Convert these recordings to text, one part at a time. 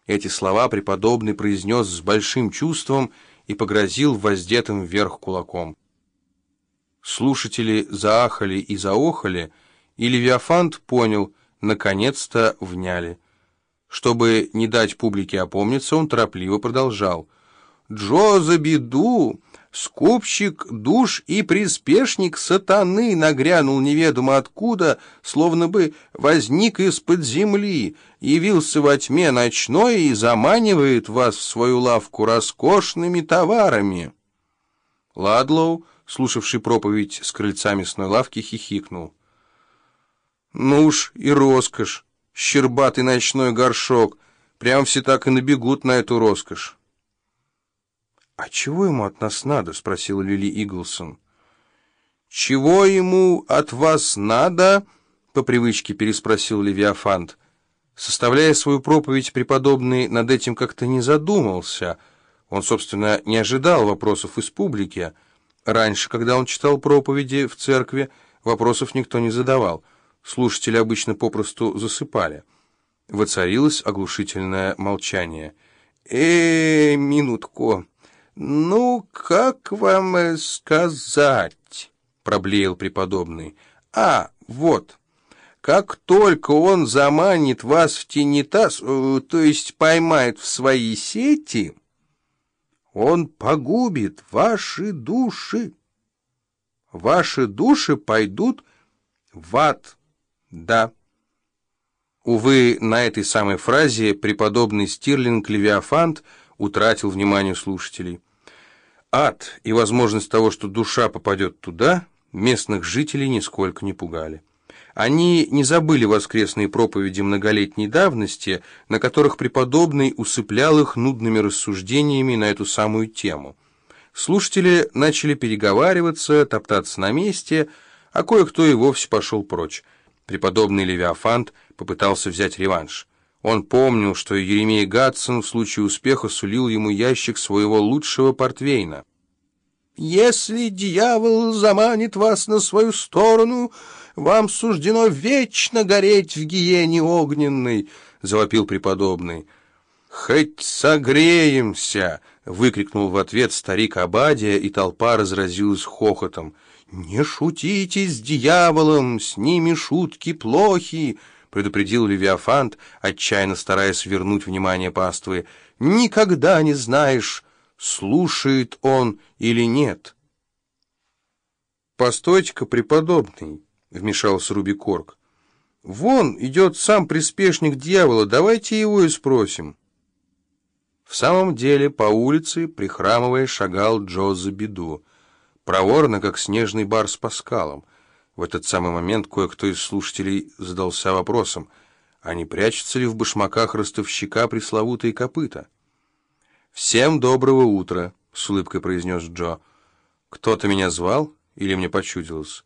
Эти слова преподобный произнес с большим чувством и погрозил воздетым вверх кулаком. Слушатели заахали и заохали, и Левиафант понял, наконец-то вняли. Чтобы не дать публике опомниться, он торопливо продолжал. «Джо Забиду, скупщик душ и приспешник сатаны, нагрянул неведомо откуда, словно бы возник из-под земли, явился во тьме ночной и заманивает вас в свою лавку роскошными товарами». Ладлоу, слушавший проповедь с крыльца мясной лавки, хихикнул. «Ну уж и роскошь, щербатый ночной горшок, прям все так и набегут на эту роскошь». «А чего ему от нас надо?» — спросила Лили Иглсон. «Чего ему от вас надо?» — по привычке переспросил Левиафант. Составляя свою проповедь, преподобный над этим как-то не задумался. Он, собственно, не ожидал вопросов из публики. Раньше, когда он читал проповеди в церкви, вопросов никто не задавал. Слушатели обычно попросту засыпали. Воцарилось оглушительное молчание. Минутку. Ну, как вам сказать?» — проблеял преподобный. Вот. Как только он заманит вас в тенитас, то есть поймает в свои сети, он погубит ваши души. Ваши души пойдут в ад. Да». Увы, на этой самой фразе преподобный Стирлинг Левиафант утратил внимание слушателей. Ад и возможность того, что душа попадет туда, местных жителей нисколько не пугали. Они не забыли воскресные проповеди многолетней давности, на которых преподобный усыплял их нудными рассуждениями на эту самую тему. Слушатели начали переговариваться, топтаться на месте, а кое-кто и вовсе пошел прочь. Преподобный Левиафант попытался взять реванш. Он помнил, что Еремей Гадсон в случае успеха сулил ему ящик своего лучшего портвейна. «Если дьявол заманит вас на свою сторону, вам суждено вечно гореть в гиене огненной», — завопил преподобный. «Хоть согреемся!» — выкрикнул в ответ старик Обадия, и толпа разразилась хохотом. «Не шутите с дьяволом, с ними шутки плохи», — предупредил Левиафант, отчаянно стараясь вернуть внимание паствы. «Никогда не знаешь, слушает он или нет». «Постойте-ка, преподобный», — вмешался Руби Корк. «Вон идет сам приспешник дьявола, давайте его и спросим». В самом деле по улице, прихрамывая, шагал Джо Забиду, проворно, как снежный барс по скалам. В этот самый момент кое-кто из слушателей задался вопросом, а не прячутся ли в башмаках ростовщика пресловутые копыта. «Всем доброго утра», — с улыбкой произнес Джо. «Кто-то меня звал или мне почудилось?»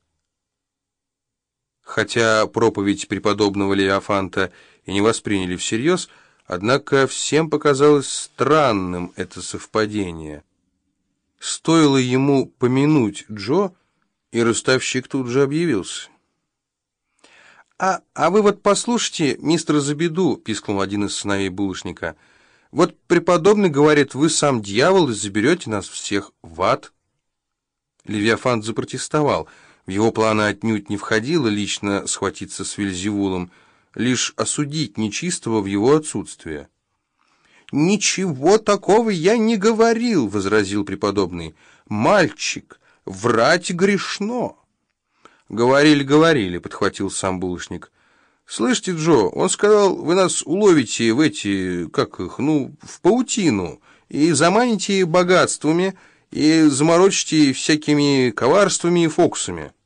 Хотя проповедь преподобного Левиафанта и не восприняли всерьез, однако всем показалось странным это совпадение. Стоило ему помянуть Джо, и ростовщик тут же объявился. «А вы вот послушайте, мистер Забиду», — пискнул один из сыновей булочника, — «вот преподобный говорит, вы сам дьявол и заберете нас всех в ад». Левиафант запротестовал. В его планы отнюдь не входило лично схватиться с Вельзевулом, лишь осудить нечистого в его отсутствие. «Ничего такого я не говорил», — возразил преподобный. «Мальчик, врать грешно». «Говорили», — подхватил сам булочник. «Слышите, Джо, он сказал, вы нас уловите в эти, в паутину, и заманите богатствами, и заморочите всякими коварствами и фокусами».